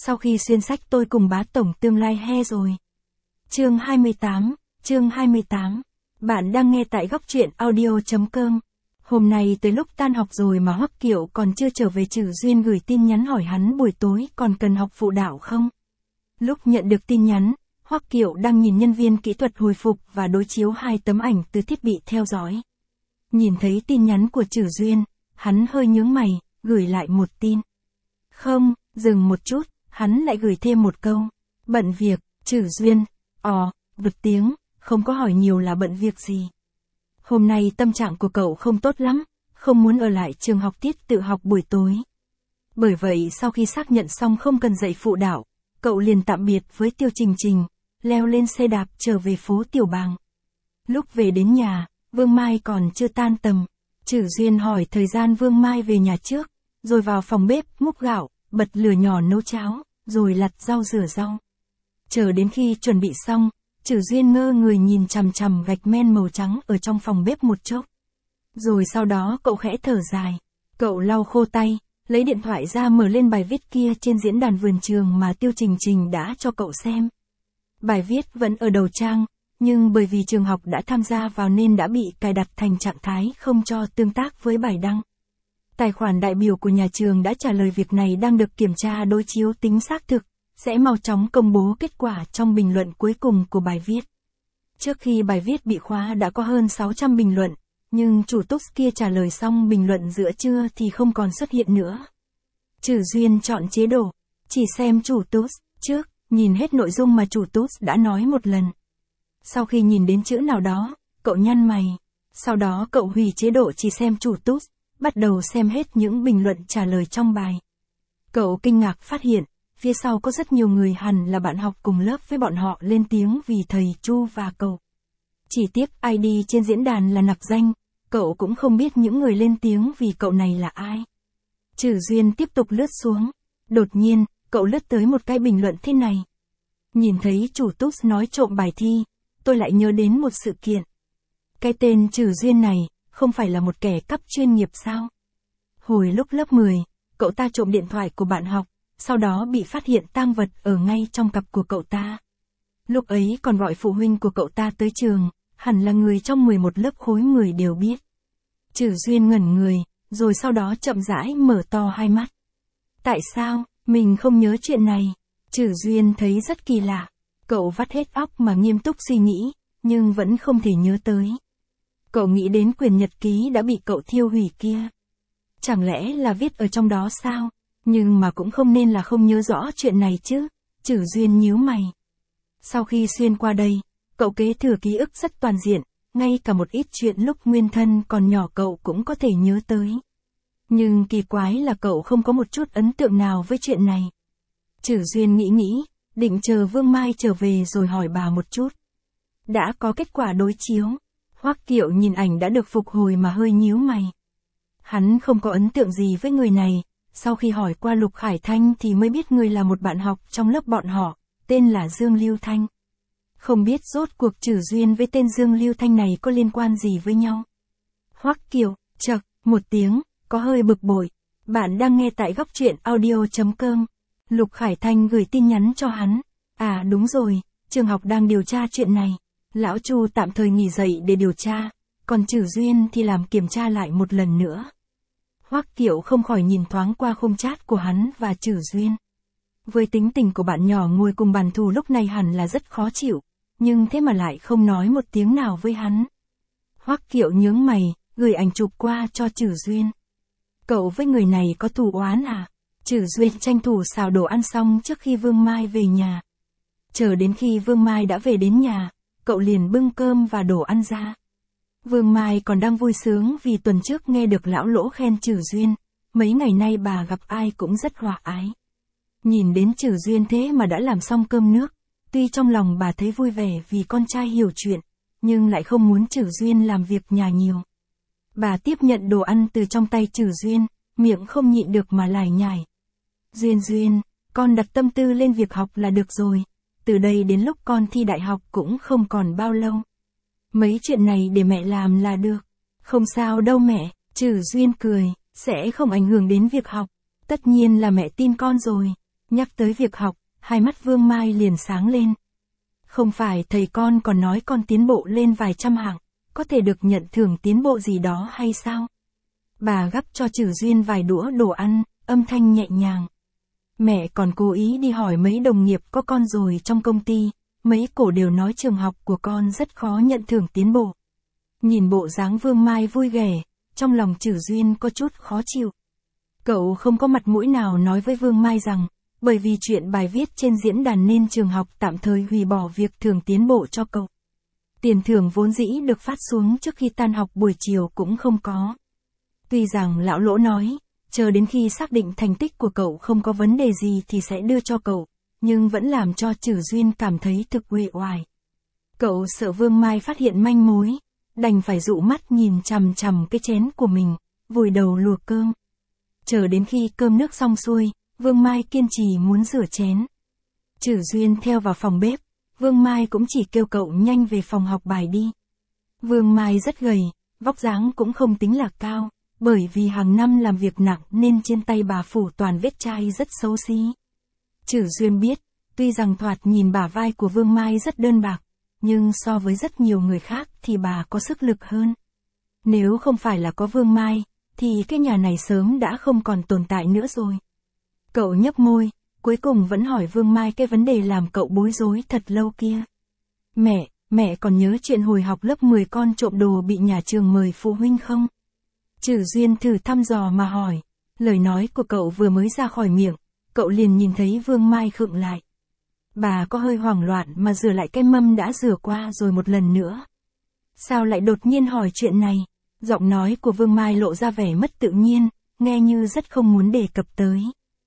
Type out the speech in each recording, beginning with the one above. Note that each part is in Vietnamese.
sau khi xuyên sách tôi cùng bá tổng tương lai he rồi. Chương 28. Bạn đang nghe tại góc truyện audio.com. Hôm nay tới lúc tan học rồi mà Hoắc Kiệu còn chưa trở về, Trử Duyên gửi tin nhắn hỏi hắn buổi tối còn cần học phụ đạo không. Lúc nhận được tin nhắn, Hoắc Kiệu đang nhìn nhân viên kỹ thuật hồi phục và đối chiếu 2 tấm ảnh từ thiết bị theo dõi. Nhìn thấy tin nhắn của Trử Duyên, hắn hơi nhướng mày, gửi lại một tin. Không, dừng một chút, hắn lại gửi thêm một câu. Bận việc, Trử Duyên. Vượt tiếng, không có hỏi nhiều là bận việc gì. Hôm nay tâm trạng của cậu không tốt lắm, không muốn ở lại trường học tiết tự học buổi tối. Bởi vậy sau khi xác nhận xong không cần dạy phụ đạo, cậu liền tạm biệt với Tiêu Trình Trình, leo lên xe đạp trở về phố Tiểu Bàng. Lúc về đến nhà, Vương Mai còn chưa tan tầm. Trử Duyên hỏi thời gian Vương Mai về nhà trước, rồi vào phòng bếp múc gạo, bật lửa nhỏ nấu cháo, rồi lặt rau rửa rau. Chờ đến khi chuẩn bị xong, Trử Duyên ngơ người nhìn chằm chằm gạch men màu trắng ở trong phòng bếp một chốc. Rồi sau đó cậu khẽ thở dài. Cậu lau khô tay, lấy điện thoại ra mở lên bài viết kia trên diễn đàn vườn trường mà Tiêu Trình Trình đã cho cậu xem. Bài viết vẫn ở đầu trang, nhưng bởi vì trường học đã tham gia vào nên đã bị cài đặt thành trạng thái không cho tương tác với bài đăng. Tài khoản đại biểu của nhà trường đã trả lời việc này đang được kiểm tra đối chiếu tính xác thực, sẽ mau chóng công bố kết quả trong bình luận cuối cùng của bài viết. Trước khi bài viết bị khóa đã có hơn 600 bình luận, nhưng chủ túc kia trả lời xong bình luận giữa trưa thì không còn xuất hiện nữa. Trử Duyên chọn chế độ, chỉ xem chủ túc trước, nhìn hết nội dung mà chủ túc đã nói một lần. Sau khi nhìn đến chữ nào đó, cậu nhăn mày. Sau đó cậu hủy chế độ chỉ xem chủ túc, bắt đầu xem hết những bình luận trả lời trong bài. Cậu kinh ngạc phát hiện, phía sau có rất nhiều người hẳn là bạn học cùng lớp với bọn họ lên tiếng vì thầy Chu và cậu. Chỉ tiếc ID trên diễn đàn là nặc danh, cậu cũng không biết những người lên tiếng vì cậu này là ai. Trử Duyên tiếp tục lướt xuống. Đột nhiên, cậu lướt tới một cái bình luận thế này. Nhìn thấy chủ túc nói trộm bài thi, tôi lại nhớ đến một sự kiện. Cái tên Trử Duyên này, không phải là một kẻ cắp chuyên nghiệp sao? Hồi lúc lớp 10, cậu ta trộm điện thoại của bạn học, sau đó bị phát hiện tang vật ở ngay trong cặp của cậu ta. Lúc ấy còn gọi phụ huynh của cậu ta tới trường, hẳn là người trong 11 lớp khối 10 đều biết. Trử Duyên ngẩn người, rồi sau đó chậm rãi mở to hai mắt. Tại sao, mình không nhớ chuyện này? Trử Duyên thấy rất kỳ lạ. Cậu vắt hết óc mà nghiêm túc suy nghĩ, nhưng vẫn không thể nhớ tới. Cậu nghĩ đến quyển nhật ký đã bị cậu thiêu hủy kia. Chẳng lẽ là viết ở trong đó sao? Nhưng mà cũng không nên là không nhớ rõ chuyện này chứ. Trử Duyên nhíu mày. Sau khi xuyên qua đây, cậu kế thừa ký ức rất toàn diện, ngay cả một ít chuyện lúc nguyên thân còn nhỏ cậu cũng có thể nhớ tới. Nhưng kỳ quái là cậu không có một chút ấn tượng nào với chuyện này. Trử Duyên nghĩ, định chờ Vương Mai trở về rồi hỏi bà một chút. Đã có kết quả đối chiếu. Hoắc Kiệu nhìn ảnh đã được phục hồi mà hơi nhíu mày. Hắn không có ấn tượng gì với người này, sau khi hỏi qua Lục Khải Thanh thì mới biết người là một bạn học trong lớp bọn họ, tên là Dương Lưu Thanh. Không biết rốt cuộc Trử Duyên với tên Dương Lưu Thanh này có liên quan gì với nhau. Hoắc Kiệu, chậc, một tiếng, có hơi bực bội. Bạn đang nghe tại góc truyện audio.com. Lục Khải Thanh gửi tin nhắn cho hắn. À đúng rồi, trường học đang điều tra chuyện này. Lão Chu tạm thời nghỉ dạy để điều tra, còn Trử Duyên thì làm kiểm tra lại một lần nữa. Hoắc Kiệu không khỏi nhìn thoáng qua khung chat của hắn và Trử Duyên. Với tính tình của bạn nhỏ ngồi cùng bàn thù lúc này hẳn là rất khó chịu, nhưng thế mà lại không nói một tiếng nào với hắn. Hoắc Kiệu nhướng mày, gửi ảnh chụp qua cho Trử Duyên. Cậu với người này có thù oán à? Trử Duyên tranh thủ xào đồ ăn xong trước khi Vương Mai về nhà. Chờ đến khi Vương Mai đã về đến nhà, cậu liền bưng cơm và đồ ăn ra. Vương Mai còn đang vui sướng vì tuần trước nghe được lão Lỗ khen Trử Duyên, mấy ngày nay bà gặp ai cũng rất hòa ái. Nhìn đến Trử Duyên thế mà đã làm xong cơm nước, tuy trong lòng bà thấy vui vẻ vì con trai hiểu chuyện, nhưng lại không muốn Trử Duyên làm việc nhà nhiều. Bà tiếp nhận đồ ăn từ trong tay Trử Duyên, miệng không nhịn được mà lải nhải. Duyên, con đặt tâm tư lên việc học là được rồi, từ đây đến lúc con thi đại học cũng không còn bao lâu. Mấy chuyện này để mẹ làm là được. Không sao đâu mẹ, Trử Duyên cười, sẽ không ảnh hưởng đến việc học. Tất nhiên là mẹ tin con rồi. Nhắc tới việc học, hai mắt Vương Mai liền sáng lên. Không phải thầy con còn nói con tiến bộ lên vài trăm hạng, có thể được nhận thưởng tiến bộ gì đó hay sao? Bà gắp cho Trử Duyên vài đũa đồ ăn, âm thanh nhẹ nhàng. Mẹ còn cố ý đi hỏi mấy đồng nghiệp có con rồi trong công ty, mấy cổ đều nói trường học của con rất khó nhận thưởng tiến bộ. Nhìn bộ dáng Vương Mai vui vẻ, trong lòng Trử Duyên có chút khó chịu. Cậu không có mặt mũi nào nói với Vương Mai rằng, bởi vì chuyện bài viết trên diễn đàn nên trường học tạm thời hủy bỏ việc thưởng tiến bộ cho cậu. Tiền thưởng vốn dĩ được phát xuống trước khi tan học buổi chiều cũng không có. Tuy rằng lão Lỗ nói, chờ đến khi xác định thành tích của cậu không có vấn đề gì thì sẽ đưa cho cậu, nhưng vẫn làm cho Trử Duyên cảm thấy thực uể oải. Cậu sợ Vương Mai phát hiện manh mối, đành phải dụ mắt nhìn chằm chằm cái chén của mình, vùi đầu luộc cơm. Chờ đến khi cơm nước xong xuôi, Vương Mai kiên trì muốn rửa chén. Trử Duyên theo vào phòng bếp, Vương Mai cũng chỉ kêu cậu nhanh về phòng học bài đi. Vương Mai rất gầy, vóc dáng cũng không tính là cao, bởi vì hàng năm làm việc nặng nên trên tay bà phủ toàn vết chai rất xấu xí. Trử Duyên biết, tuy rằng thoạt nhìn bả vai của Vương Mai rất đơn bạc, nhưng so với rất nhiều người khác thì bà có sức lực hơn. Nếu không phải là có Vương Mai, thì cái nhà này sớm đã không còn tồn tại nữa rồi. Cậu nhấp môi, cuối cùng vẫn hỏi Vương Mai cái vấn đề làm cậu bối rối thật lâu kia. Mẹ còn nhớ chuyện hồi học lớp 10 con trộm đồ bị nhà trường mời phụ huynh không? Trử Duyên thử thăm dò mà hỏi. Lời nói của cậu vừa mới ra khỏi miệng, cậu liền nhìn thấy Vương Mai khựng lại. Bà có hơi hoảng loạn mà rửa lại cái mâm đã rửa qua rồi một lần nữa. Sao lại đột nhiên hỏi chuyện này? Giọng nói của Vương Mai lộ ra vẻ mất tự nhiên, nghe như rất không muốn đề cập tới.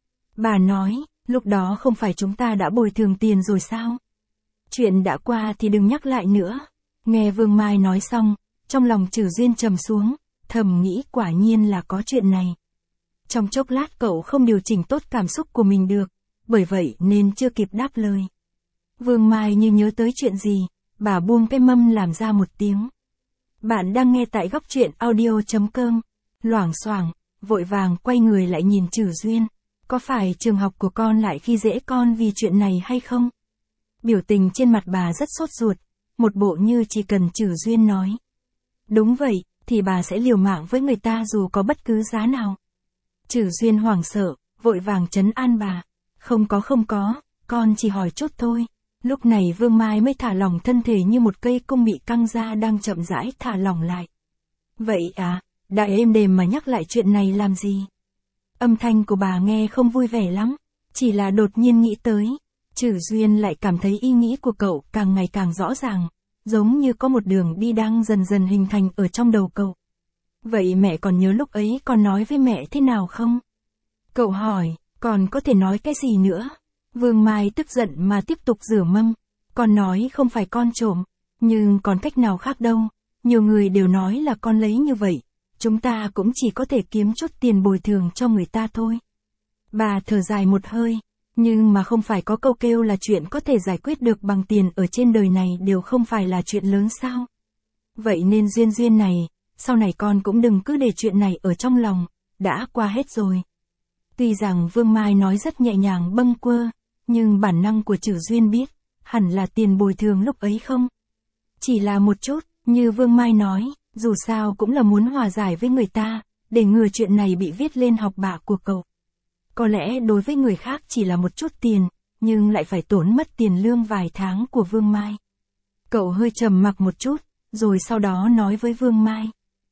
Bà nói, lúc đó không phải chúng ta đã bồi thường tiền rồi sao? Chuyện đã qua thì đừng nhắc lại nữa. Nghe Vương Mai nói xong, trong lòng Trử Duyên trầm xuống, thầm nghĩ quả nhiên là có chuyện này. Trong chốc lát cậu không điều chỉnh tốt cảm xúc của mình được, bởi vậy nên chưa kịp đáp lời. Vương Mai như nhớ tới chuyện gì, bà buông cái mâm làm ra một tiếng. Bạn đang nghe tại góc truyện audio.com. Loảng xoảng, vội vàng quay người lại nhìn Trử Duyên. Có phải trường học của con lại khi dễ con vì chuyện này hay không? Biểu tình trên mặt bà rất sốt ruột, một bộ như chỉ cần Trử Duyên nói. Đúng vậy, thì bà sẽ liều mạng với người ta dù có bất cứ giá nào. Trử Duyên hoảng sợ, vội vàng trấn an bà. Không có, con chỉ hỏi chút thôi. Lúc này Vương Mai mới thả lỏng thân thể như một cây cung bị căng ra đang chậm rãi thả lỏng lại. Vậy à, đại êm đềm mà nhắc lại chuyện này làm gì? Âm thanh của bà nghe không vui vẻ lắm, chỉ là đột nhiên nghĩ tới. Trử Duyên lại cảm thấy ý nghĩ của cậu càng ngày càng rõ ràng, giống như có một đường đi đang dần dần hình thành ở trong đầu cậu. Vậy mẹ còn nhớ lúc ấy con nói với mẹ thế nào không? Cậu hỏi, còn có thể nói cái gì nữa? Vương Mai tức giận mà tiếp tục rửa mâm. Con nói không phải con trộm, nhưng còn cách nào khác đâu. Nhiều người đều nói là con lấy như vậy. Chúng ta cũng chỉ có thể kiếm chút tiền bồi thường cho người ta thôi. Bà thở dài một hơi, nhưng mà không phải có câu kêu là chuyện có thể giải quyết được bằng tiền ở trên đời này đều không phải là chuyện lớn sao? Vậy nên Duyên này, sau này con cũng đừng cứ để chuyện này ở trong lòng, đã qua hết rồi. Tuy rằng Vương Mai nói rất nhẹ nhàng bâng quơ, nhưng bản năng của Trử Duyên biết, hẳn là tiền bồi thường lúc ấy không? Chỉ là một chút, như Vương Mai nói, dù sao cũng là muốn hòa giải với người ta, để ngừa chuyện này bị viết lên học bạ của cậu. Có lẽ đối với người khác chỉ là một chút tiền, nhưng lại phải tốn mất tiền lương vài tháng của Vương Mai. Cậu hơi trầm mặc một chút, rồi sau đó nói với Vương Mai.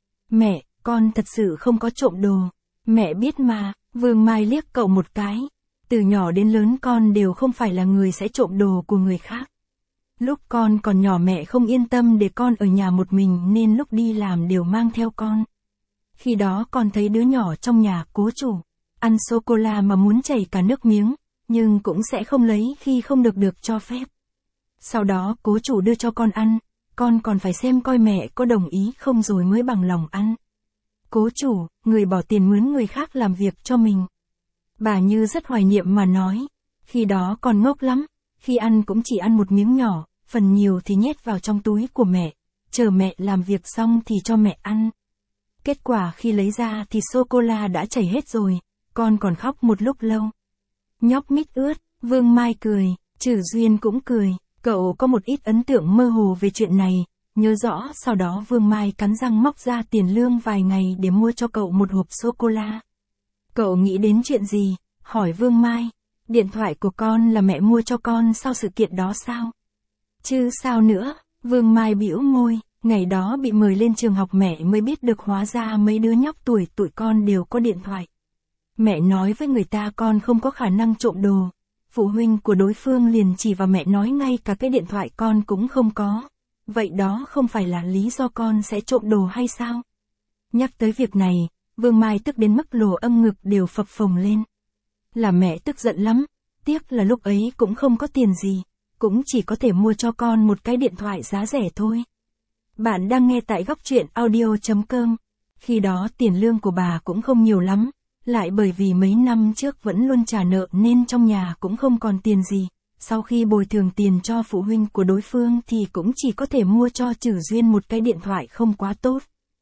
Mẹ, con thật sự không có trộm đồ. Mẹ biết mà. Vương Mai liếc cậu một cái. Từ nhỏ đến lớn con đều không phải là người sẽ trộm đồ của người khác. Lúc con còn nhỏ mẹ không yên tâm để con ở nhà một mình nên lúc đi làm đều mang theo con. Khi đó con thấy đứa nhỏ trong nhà cố chủ, ăn sô-cô-la mà muốn chảy cả nước miếng, nhưng cũng sẽ không lấy khi không được cho phép. Sau đó cố chủ đưa cho con ăn, con còn phải xem coi mẹ có đồng ý không rồi mới bằng lòng ăn. Cố chủ, người bỏ tiền mướn người khác làm việc cho mình. Bà như rất hoài niệm mà nói, khi đó con ngốc lắm, khi ăn cũng chỉ ăn một miếng nhỏ, phần nhiều thì nhét vào trong túi của mẹ, chờ mẹ làm việc xong thì cho mẹ ăn. Kết quả khi lấy ra thì sô-cô-la đã chảy hết rồi, con còn khóc một lúc lâu. Nhóc mít ướt, Vương Mai cười, Trử Duyên cũng cười, cậu có một ít ấn tượng mơ hồ về chuyện này, nhớ rõ sau đó Vương Mai cắn răng móc ra tiền lương vài ngày để mua cho cậu một hộp sô-cô-la. Cậu nghĩ đến chuyện gì? Hỏi Vương Mai. Điện thoại của con là mẹ mua cho con sau sự kiện đó sao? Chứ sao nữa, Vương Mai bĩu môi, ngày đó bị mời lên trường học mẹ mới biết được hóa ra mấy đứa nhóc tuổi tụi con đều có điện thoại. Mẹ nói với người ta con không có khả năng trộm đồ. Phụ huynh của đối phương liền chỉ vào mẹ nói ngay cả cái điện thoại con cũng không có. Vậy đó không phải là lý do con sẽ trộm đồ hay sao? Nhắc tới việc này, Vương Mai tức đến mức lỗ âm ngực đều phập phồng lên. Là mẹ tức giận lắm, tiếc là lúc ấy cũng không có tiền gì, cũng chỉ có thể mua cho con một cái điện thoại giá rẻ thôi. Bạn đang nghe tại góc truyện audio.com. Khi đó tiền lương của bà cũng không nhiều lắm, lại bởi vì mấy năm trước vẫn luôn trả nợ nên trong nhà cũng không còn tiền gì. Sau khi bồi thường tiền cho phụ huynh của đối phương thì cũng chỉ có thể mua cho Trử Duyên một cái điện thoại không quá tốt.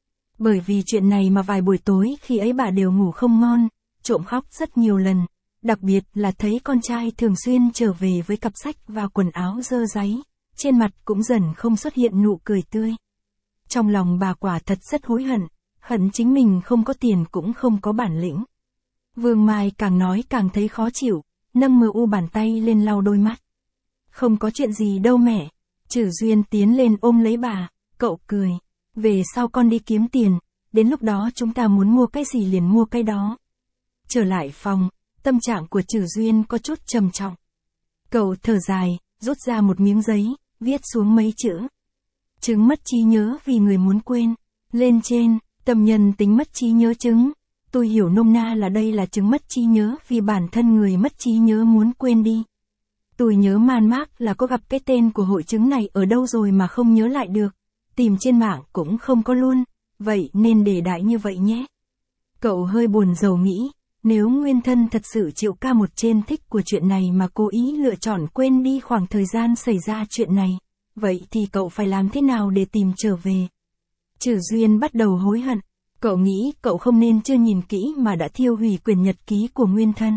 Bởi vì chuyện này mà vài buổi tối khi ấy bà đều ngủ không ngon, trộm khóc rất nhiều lần. Đặc biệt là thấy con trai thường xuyên trở về với cặp sách và quần áo dơ dáy, trên mặt cũng dần không xuất hiện nụ cười tươi. Trong lòng bà quả thật rất hối hận, hận chính mình không có tiền cũng không có bản lĩnh. Vương Mai càng nói càng thấy khó chịu, nâng mờ u bàn tay lên lau đôi mắt. Không có chuyện gì đâu mẹ. Trử Duyên tiến lên ôm lấy bà, cậu cười. Về sau con đi kiếm tiền, đến lúc đó chúng ta muốn mua cái gì liền mua cái đó. Trở lại phòng, tâm trạng của Trử Duyên có chút trầm trọng. Cậu thở dài, rút ra một miếng giấy, viết xuống mấy chữ. Chứng mất trí nhớ vì người muốn quên. Lên trên, tâm nhân tính mất trí nhớ chứng. Tôi hiểu nôm na là đây là chứng mất trí nhớ vì bản thân người mất trí nhớ muốn quên đi. Tôi nhớ man mác là có gặp cái tên của hội chứng này ở đâu rồi mà không nhớ lại được. Tìm trên mạng cũng không có luôn, vậy nên để đại như vậy nhé. Cậu hơi buồn rầu nghĩ, nếu nguyên thân thật sự chịu ca một trên thích của chuyện này mà cố ý lựa chọn quên đi khoảng thời gian xảy ra chuyện này, vậy thì cậu phải làm thế nào để tìm trở về? Trử Duyên bắt đầu hối hận. Cậu nghĩ cậu không nên chưa nhìn kỹ mà đã thiêu hủy quyển nhật ký của nguyên thân.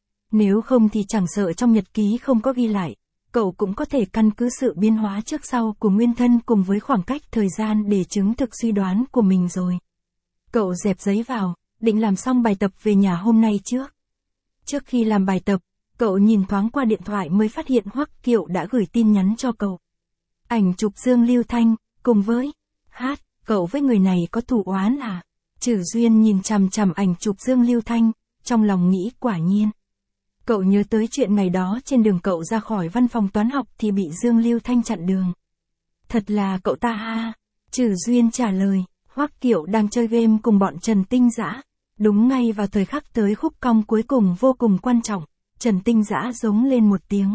Nếu không thì chẳng sợ trong nhật ký không có ghi lại, cậu cũng có thể căn cứ sự biến hóa trước sau của nguyên thân cùng với khoảng cách thời gian để chứng thực suy đoán của mình rồi. Cậu dẹp giấy vào, định làm xong bài tập về nhà hôm nay trước. Trước khi làm bài tập, cậu nhìn thoáng qua điện thoại mới phát hiện Hoắc Kiệu đã gửi tin nhắn cho cậu. Ảnh chụp Dương Lưu Thanh, cùng với cậu với người này có thù oán à? Trử Duyên nhìn chằm chằm ảnh chụp Dương Lưu Thanh, trong lòng nghĩ quả nhiên. Cậu nhớ tới chuyện ngày đó trên đường cậu ra khỏi văn phòng toán học thì bị Dương Lưu Thanh chặn đường. Thật là cậu ta ha. Trử Duyên trả lời, Hoắc Kiệu đang chơi game cùng bọn Trần Tinh Dã. Đúng ngay vào thời khắc tới khúc cong cuối cùng vô cùng quan trọng, Trần Tinh Dã giống lên một tiếng.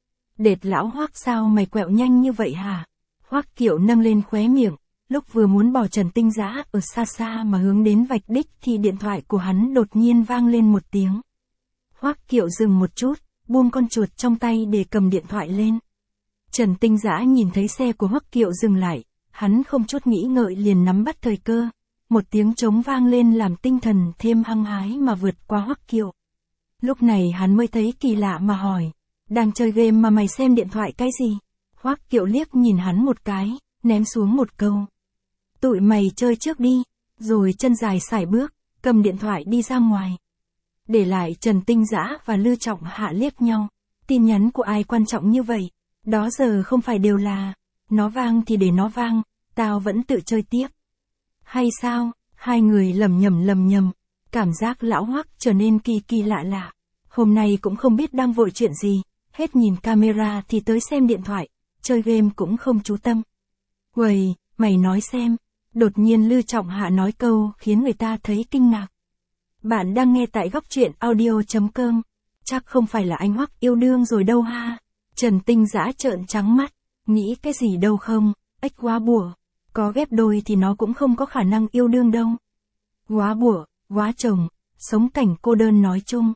Đệt lão Hoắc sao mày quẹo nhanh như vậy hả? Hoắc Kiệu nâng lên khóe miệng. Lúc vừa muốn bỏ Trần Tinh Dã ở xa xa mà hướng đến vạch đích thì điện thoại của hắn đột nhiên vang lên một tiếng. Hoắc Kiệu dừng một chút, buông con chuột trong tay để cầm điện thoại lên. Trần Tinh Dã nhìn thấy xe của Hoắc Kiệu dừng lại, hắn không chút nghĩ ngợi liền nắm bắt thời cơ. Một tiếng trống vang lên làm tinh thần thêm hăng hái mà vượt qua Hoắc Kiệu. Lúc này hắn mới thấy kỳ lạ mà hỏi, đang chơi game mà mày xem điện thoại cái gì? Hoắc Kiệu liếc nhìn hắn một cái, ném xuống một câu. Tụi mày chơi trước đi, rồi chân dài sải bước, cầm điện thoại đi ra ngoài. Để lại Trần Tinh Dã và Lư Trọng Hạ liếc nhau. Tin nhắn của ai quan trọng như vậy? Đó giờ không phải đều là, nó vang thì để nó vang, tao vẫn tự chơi tiếp. Hay sao? Hai người lầm nhầm, cảm giác lão Hoắc trở nên kỳ kỳ lạ lạ. Hôm nay cũng không biết đang vội chuyện gì, hết nhìn camera thì tới xem điện thoại, chơi game cũng không chú tâm. Uầy, mày nói xem. Đột nhiên Lư Trọng Hạ nói câu khiến người ta thấy kinh ngạc. Bạn đang nghe tại góc truyện audio.com. Chắc không phải là anh Hoắc yêu đương rồi đâu ha. Trần Tinh Dã trợn trắng mắt. Nghĩ cái gì đâu không, ếch quá bủa. Có ghép đôi thì nó cũng không có khả năng yêu đương đâu. Quá bủa, quá chồng, sống cảnh cô đơn nói chung.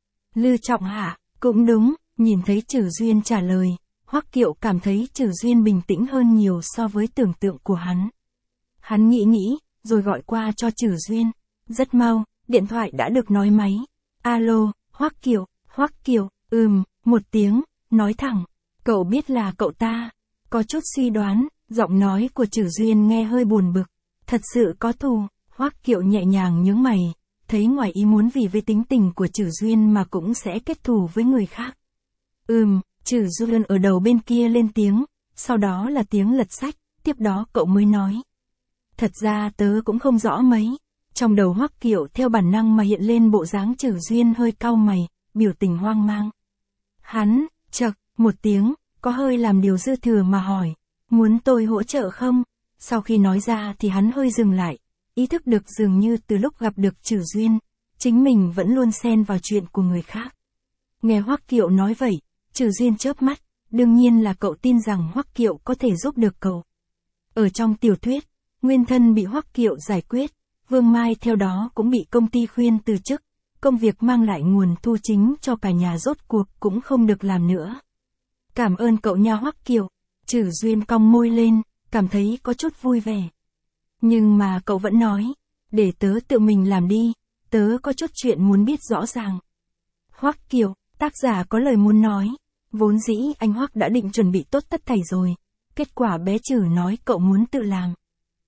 Lư Trọng Hạ, cũng đúng, nhìn thấy Trử Duyên trả lời. Hoắc Kiệu cảm thấy Trử Duyên bình tĩnh hơn nhiều so với tưởng tượng của hắn. Hắn nghĩ, rồi gọi qua cho Trử Duyên. Rất mau, điện thoại đã được nói máy. Alo, Hoắc Kiệu, Hoắc Kiều, một tiếng, nói thẳng. Cậu biết là cậu ta. Có chút suy đoán, giọng nói của Trử Duyên nghe hơi buồn bực. Thật sự có thù. Hoắc Kiều nhẹ nhàng nhướng mày, thấy ngoài ý muốn vì với tính tình của Trử Duyên mà cũng sẽ kết thù với người khác. Trử Duyên ở đầu bên kia lên tiếng, sau đó là tiếng lật sách, tiếp đó cậu mới nói. Thật ra tớ cũng không rõ mấy. Trong đầu Hoắc Kiều theo bản năng mà hiện lên bộ dáng Trử Duyên hơi cau mày, biểu tình hoang mang. Hắn, chậc, một tiếng, có hơi làm điều dư thừa mà hỏi, muốn tôi hỗ trợ không? Sau khi nói ra thì hắn hơi dừng lại, ý thức được dường như từ lúc gặp được Trử Duyên, chính mình vẫn luôn xen vào chuyện của người khác. Nghe Hoắc Kiều nói vậy, Trử Duyên chớp mắt, đương nhiên là cậu tin rằng Hoắc Kiều có thể giúp được cậu. Ở trong tiểu thuyết, nguyên thân bị Hoắc Kiều giải quyết, Vương Mai theo đó cũng bị công ty khuyên từ chức, công việc mang lại nguồn thu chính cho cả nhà rốt cuộc cũng không được làm nữa. Cảm ơn cậu nha Hoắc Kiều. Trử Duyên cong môi lên, cảm thấy có chút vui vẻ. Nhưng mà cậu vẫn nói, để tớ tự mình làm đi, tớ có chút chuyện muốn biết rõ ràng. Hoắc Kiều, tác giả có lời muốn nói, vốn dĩ anh Hoắc đã định chuẩn bị tốt tất thảy rồi, kết quả bé Trử nói cậu muốn tự làm.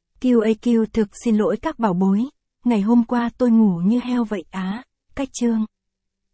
QAQ thực xin lỗi các bảo bối, ngày hôm qua tôi ngủ như heo vậy á, cách chương.